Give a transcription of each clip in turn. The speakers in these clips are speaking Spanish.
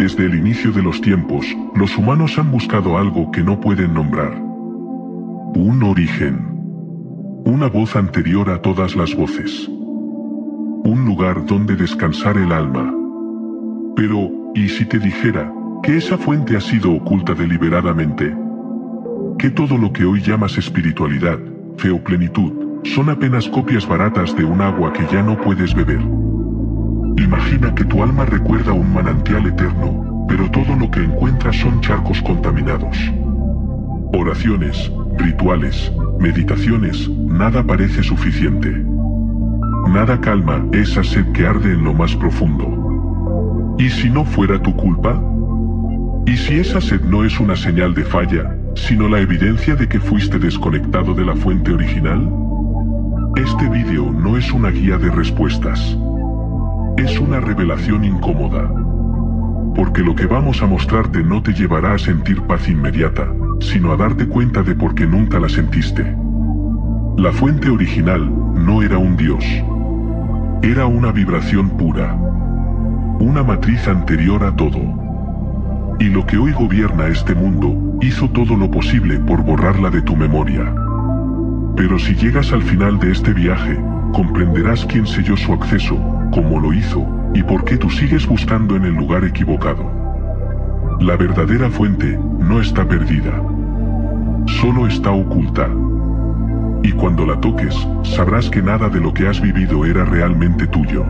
Desde el inicio de los tiempos, los humanos han buscado algo que no pueden nombrar. Un origen. Una voz anterior a todas las voces. Un lugar donde descansar el alma. Pero, ¿y si te dijera que esa fuente ha sido oculta deliberadamente? Que todo lo que hoy llamas espiritualidad, fe o plenitud, son apenas copias baratas de un agua que ya no puedes beber. Imagina que tu alma recuerda un manantial eterno, pero todo lo que encuentras son charcos contaminados. Oraciones, rituales, meditaciones, nada parece suficiente. Nada calma esa sed que arde en lo más profundo. ¿Y si no fuera tu culpa? ¿Y si esa sed no es una señal de falla, sino la evidencia de que fuiste desconectado de la fuente original? Este vídeo no es una guía de respuestas. Es una revelación incómoda. Porque lo que vamos a mostrarte no te llevará a sentir paz inmediata, sino a darte cuenta de por qué nunca la sentiste. La fuente original no era un dios. Era una vibración pura. Una matriz anterior a todo. Y lo que hoy gobierna este mundo, hizo todo lo posible por borrarla de tu memoria. Pero si llegas al final de este viaje, comprenderás quién selló su acceso, cómo lo hizo, y por qué tú sigues buscando en el lugar equivocado. La verdadera fuente no está perdida. Solo está oculta. Y cuando la toques, sabrás que nada de lo que has vivido era realmente tuyo.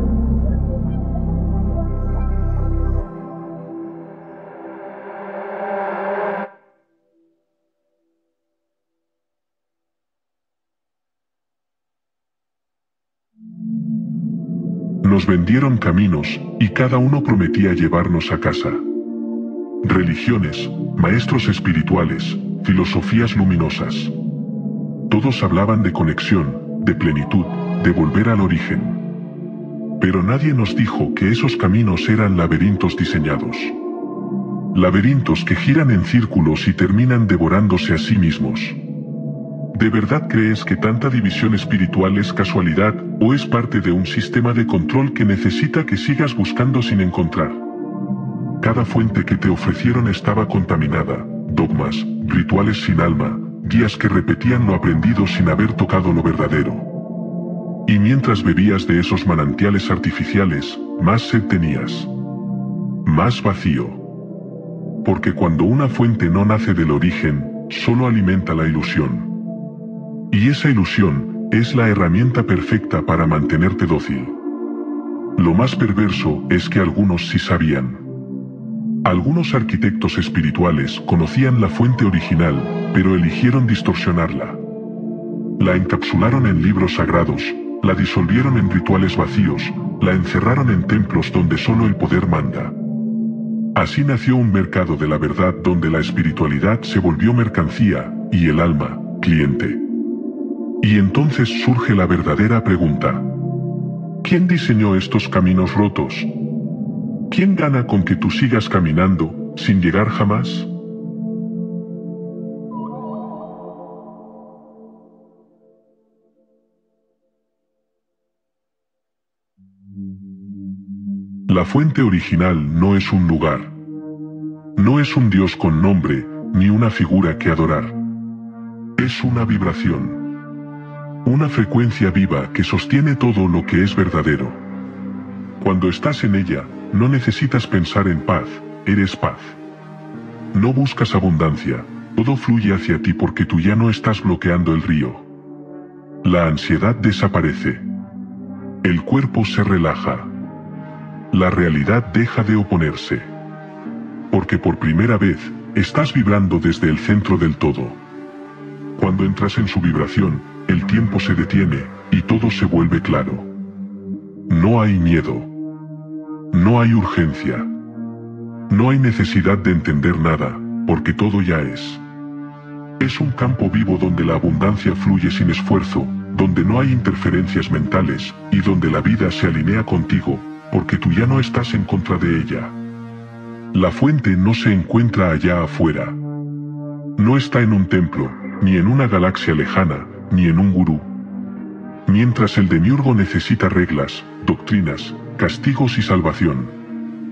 Nos vendieron caminos, y cada uno prometía llevarnos a casa. Religiones, maestros espirituales, filosofías luminosas. Todos hablaban de conexión, de plenitud, de volver al origen. Pero nadie nos dijo que esos caminos eran laberintos diseñados. Laberintos que giran en círculos y terminan devorándose a sí mismos. ¿De verdad crees que tanta división espiritual es casualidad o es parte de un sistema de control que necesita que sigas buscando sin encontrar? Cada fuente que te ofrecieron estaba contaminada, dogmas, rituales sin alma, guías que repetían lo aprendido sin haber tocado lo verdadero. Y mientras bebías de esos manantiales artificiales, más sed tenías. Más vacío. Porque cuando una fuente no nace del origen, solo alimenta la ilusión. Y esa ilusión es la herramienta perfecta para mantenerte dócil. Lo más perverso es que algunos sí sabían. Algunos arquitectos espirituales conocían la fuente original, pero eligieron distorsionarla. La encapsularon en libros sagrados, la disolvieron en rituales vacíos, la encerraron en templos donde solo el poder manda. Así nació un mercado de la verdad donde la espiritualidad se volvió mercancía, y el alma, cliente. Y entonces surge la verdadera pregunta. ¿Quién diseñó estos caminos rotos? ¿Quién gana con que tú sigas caminando, sin llegar jamás? La fuente original no es un lugar. No es un dios con nombre, ni una figura que adorar. Es una vibración. Una frecuencia viva que sostiene todo lo que es verdadero. Cuando estás en ella, no necesitas pensar en paz, eres paz. No buscas abundancia, todo fluye hacia ti porque tú ya no estás bloqueando el río. La ansiedad desaparece. El cuerpo se relaja. La realidad deja de oponerse. Porque por primera vez, estás vibrando desde el centro del todo. Cuando entras en su vibración, el tiempo se detiene, y todo se vuelve claro. No hay miedo. No hay urgencia. No hay necesidad de entender nada, porque todo ya es. Es un campo vivo donde la abundancia fluye sin esfuerzo, donde no hay interferencias mentales, y donde la vida se alinea contigo, porque tú ya no estás en contra de ella. La fuente no se encuentra allá afuera. No está en un templo, ni en una galaxia lejana, ni en un gurú. Mientras el demiurgo necesita reglas, doctrinas, castigos y salvación.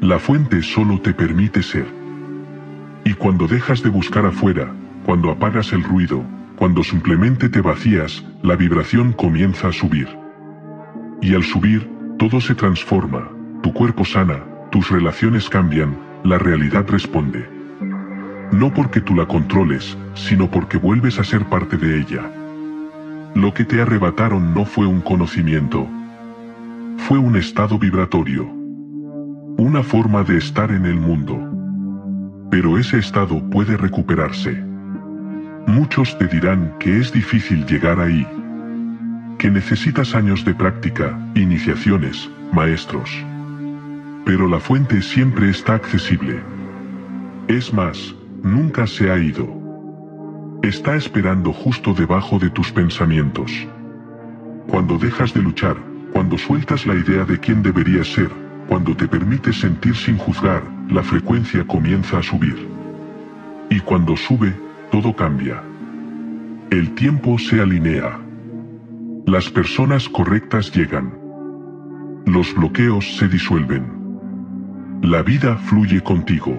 La fuente solo te permite ser. Y cuando dejas de buscar afuera, cuando apagas el ruido, cuando simplemente te vacías, la vibración comienza a subir. Y al subir, todo se transforma, tu cuerpo sana, tus relaciones cambian, la realidad responde. No porque tú la controles, sino porque vuelves a ser parte de ella. Lo que te arrebataron no fue un conocimiento. Fue un estado vibratorio. Una forma de estar en el mundo. Pero ese estado puede recuperarse. Muchos te dirán que es difícil llegar ahí. Que necesitas años de práctica, iniciaciones, maestros. Pero la fuente siempre está accesible. Es más, nunca se ha ido. Está esperando justo debajo de tus pensamientos. Cuando dejas de luchar, cuando sueltas la idea de quién deberías ser, cuando te permites sentir sin juzgar, la frecuencia comienza a subir. Y cuando sube, todo cambia. El tiempo se alinea. Las personas correctas llegan. Los bloqueos se disuelven. La vida fluye contigo.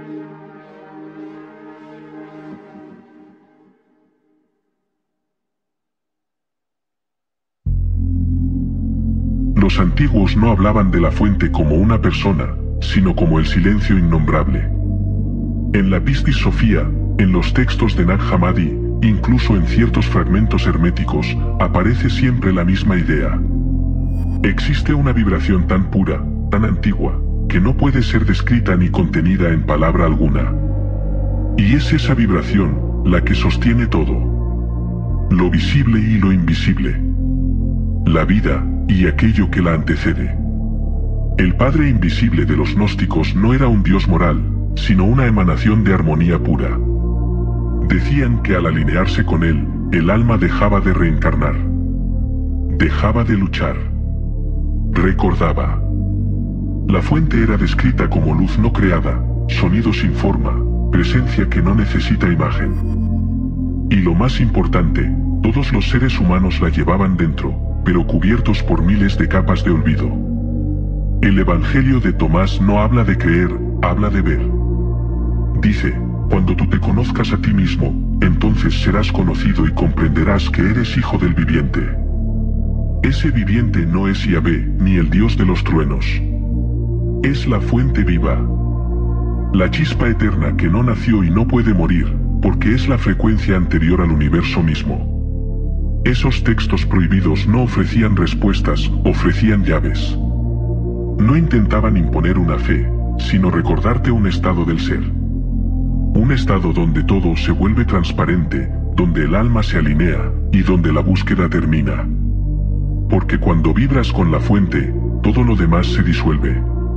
Los antiguos no hablaban de la fuente como una persona, sino como el silencio innombrable. En la Pistis Sophia, en los textos de Nag Hammadi, incluso en ciertos fragmentos herméticos, aparece siempre la misma idea. Existe una vibración tan pura, tan antigua, que no puede ser descrita ni contenida en palabra alguna. Y es esa vibración la que sostiene todo. Lo visible y lo invisible. La vida y aquello que la antecede. El Padre invisible de los gnósticos no era un dios moral, sino una emanación de armonía pura. Decían que al alinearse con él, el alma dejaba de reencarnar. Dejaba de luchar. Recordaba. La fuente era descrita como luz no creada, sonido sin forma, presencia que no necesita imagen. Y lo más importante, todos los seres humanos la llevaban dentro, pero cubiertos por miles de capas de olvido. El Evangelio de Tomás no habla de creer, habla de ver. Dice, cuando tú te conozcas a ti mismo, entonces serás conocido y comprenderás que eres hijo del viviente. Ese viviente no es Yahvé, ni el Dios de los truenos. Es la fuente viva. La chispa eterna que no nació y no puede morir, porque es la frecuencia anterior al universo mismo. Esos textos prohibidos no ofrecían respuestas, ofrecían llaves. No intentaban imponer una fe, sino recordarte un estado del ser. Un estado donde todo se vuelve transparente, donde el alma se alinea, y donde la búsqueda termina. Porque cuando vibras con la fuente, todo lo demás se disuelve.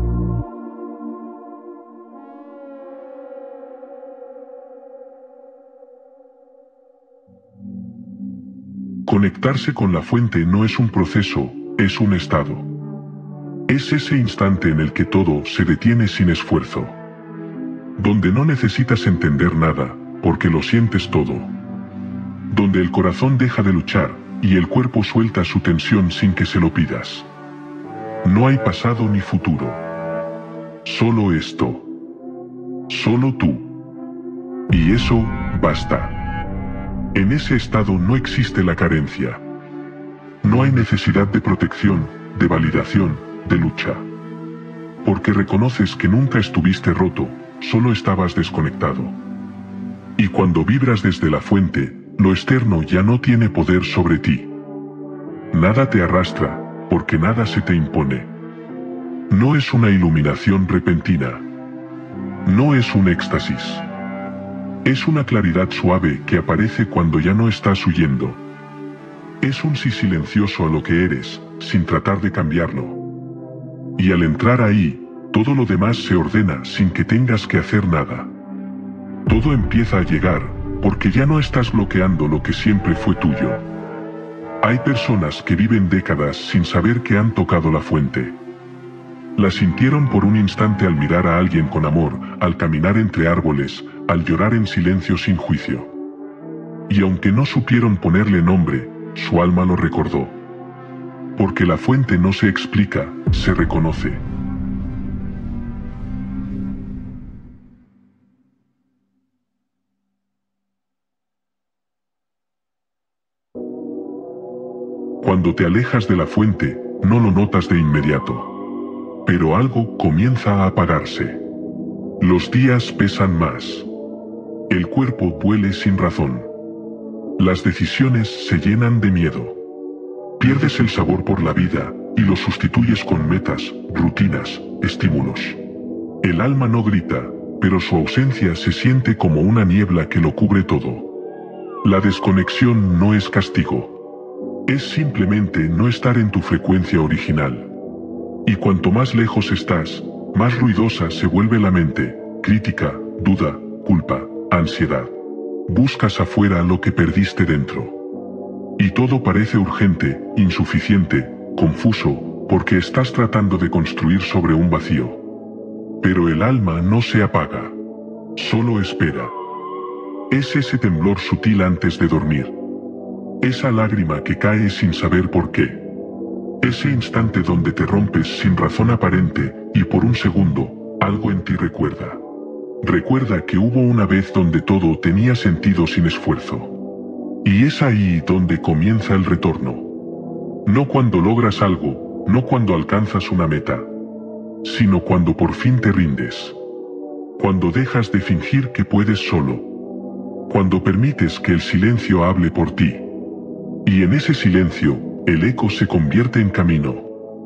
Conectarse con la fuente no es un proceso, es un estado. Es ese instante en el que todo se detiene sin esfuerzo. Donde no necesitas entender nada, porque lo sientes todo. Donde el corazón deja de luchar, y el cuerpo suelta su tensión sin que se lo pidas. No hay pasado ni futuro. Solo esto. Solo tú. Y eso, basta. En ese estado no existe la carencia. No hay necesidad de protección, de validación, de lucha. Porque reconoces que nunca estuviste roto, solo estabas desconectado. Y cuando vibras desde la fuente, lo externo ya no tiene poder sobre ti. Nada te arrastra, porque nada se te impone. No es una iluminación repentina. No es un éxtasis. Es una claridad suave que aparece cuando ya no estás huyendo. Es un sí silencioso a lo que eres, sin tratar de cambiarlo. Y al entrar ahí, todo lo demás se ordena sin que tengas que hacer nada. Todo empieza a llegar, porque ya no estás bloqueando lo que siempre fue tuyo. Hay personas que viven décadas sin saber que han tocado la fuente. La sintieron por un instante al mirar a alguien con amor, al caminar entre árboles, al llorar en silencio sin juicio. Y aunque no supieron ponerle nombre, su alma lo recordó. Porque la fuente no se explica, se reconoce. Cuando te alejas de la fuente, no lo notas de inmediato. Pero algo comienza a apagarse. Los días pesan más. El cuerpo duele sin razón. Las decisiones se llenan de miedo. Pierdes el sabor por la vida y lo sustituyes con metas, rutinas, estímulos. El alma no grita, pero su ausencia se siente como una niebla que lo cubre todo. La desconexión no es castigo. Es simplemente no estar en tu frecuencia original. Y cuanto más lejos estás, más ruidosa se vuelve la mente, crítica, duda, culpa, ansiedad. Buscas afuera lo que perdiste dentro. Y todo parece urgente, insuficiente, confuso, porque estás tratando de construir sobre un vacío. Pero el alma no se apaga. Solo espera. Es ese temblor sutil antes de dormir. Esa lágrima que cae sin saber por qué. Ese instante donde te rompes sin razón aparente y por un segundo, algo en ti recuerda. Recuerda que hubo una vez donde todo tenía sentido sin esfuerzo. Y es ahí donde comienza el retorno. No cuando logras algo, no cuando alcanzas una meta, sino cuando por fin te rindes. Cuando dejas de fingir que puedes solo. Cuando permites que el silencio hable por ti. Y en ese silencio, el eco se convierte en camino.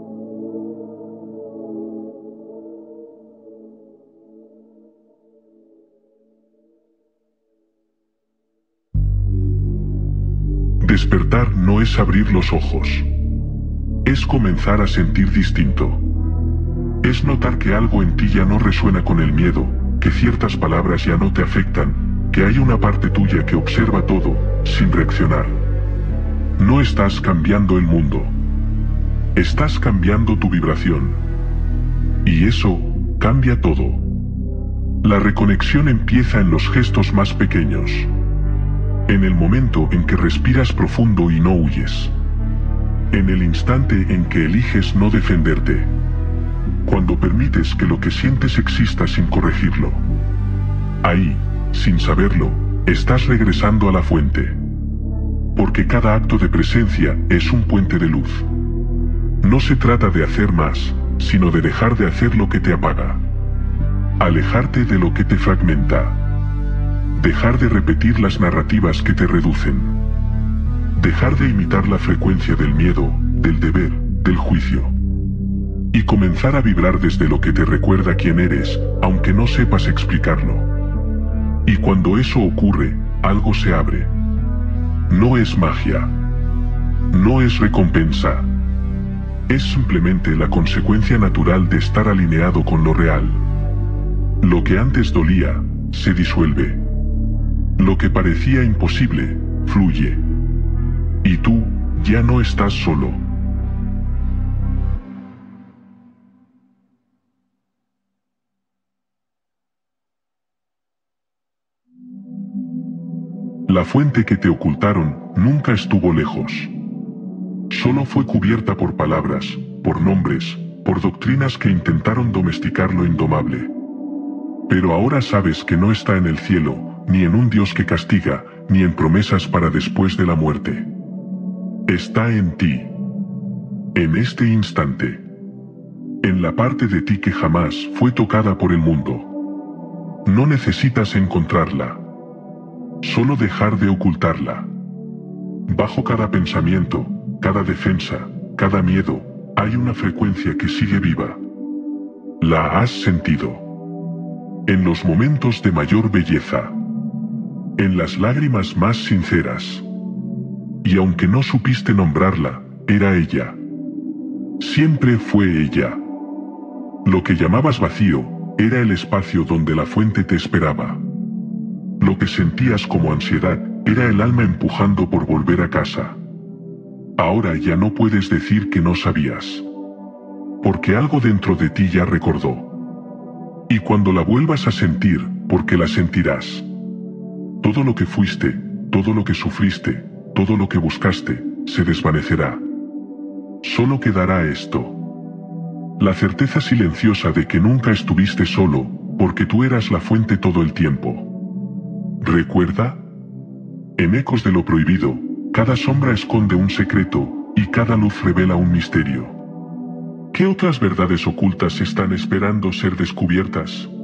Despertar no es abrir los ojos. Es comenzar a sentir distinto. Es notar que algo en ti ya no resuena con el miedo, que ciertas palabras ya no te afectan, que hay una parte tuya que observa todo, sin reaccionar. No estás cambiando el mundo. Estás cambiando tu vibración. Y eso cambia todo. La reconexión empieza en los gestos más pequeños. En el momento en que respiras profundo y no huyes. En el instante en que eliges no defenderte. Cuando permites que lo que sientes exista sin corregirlo. Ahí, sin saberlo, estás regresando a la fuente. Porque cada acto de presencia es un puente de luz. No se trata de hacer más, sino de dejar de hacer lo que te apaga. Alejarte de lo que te fragmenta. Dejar de repetir las narrativas que te reducen. Dejar de imitar la frecuencia del miedo, del deber, del juicio. Y comenzar a vibrar desde lo que te recuerda quién eres, aunque no sepas explicarlo. Y cuando eso ocurre, algo se abre. No es magia. No es recompensa. Es simplemente la consecuencia natural de estar alineado con lo real. Lo que antes dolía, se disuelve. Lo que parecía imposible, fluye. Y tú, ya no estás solo. La fuente que te ocultaron nunca estuvo lejos. Solo fue cubierta por palabras, por nombres, por doctrinas que intentaron domesticar lo indomable. Pero ahora sabes que no está en el cielo, ni en un Dios que castiga, ni en promesas para después de la muerte. Está en ti. En este instante. En la parte de ti que jamás fue tocada por el mundo. No necesitas encontrarla. Solo dejar de ocultarla. Bajo cada pensamiento, cada defensa, cada miedo, hay una frecuencia que sigue viva. La has sentido. En los momentos de mayor belleza. En las lágrimas más sinceras. Y aunque no supiste nombrarla, era ella. Siempre fue ella. Lo que llamabas vacío, era el espacio donde la fuente te esperaba. Lo que sentías como ansiedad, era el alma empujando por volver a casa. Ahora ya no puedes decir que no sabías. Porque algo dentro de ti ya recordó. Y cuando la vuelvas a sentir, porque la sentirás. Todo lo que fuiste, todo lo que sufriste, todo lo que buscaste, se desvanecerá. Solo quedará esto. La certeza silenciosa de que nunca estuviste solo, porque tú eras la fuente todo el tiempo. ¿Recuerda? En Ecos de lo Prohibido, cada sombra esconde un secreto, y cada luz revela un misterio. ¿Qué otras verdades ocultas están esperando ser descubiertas?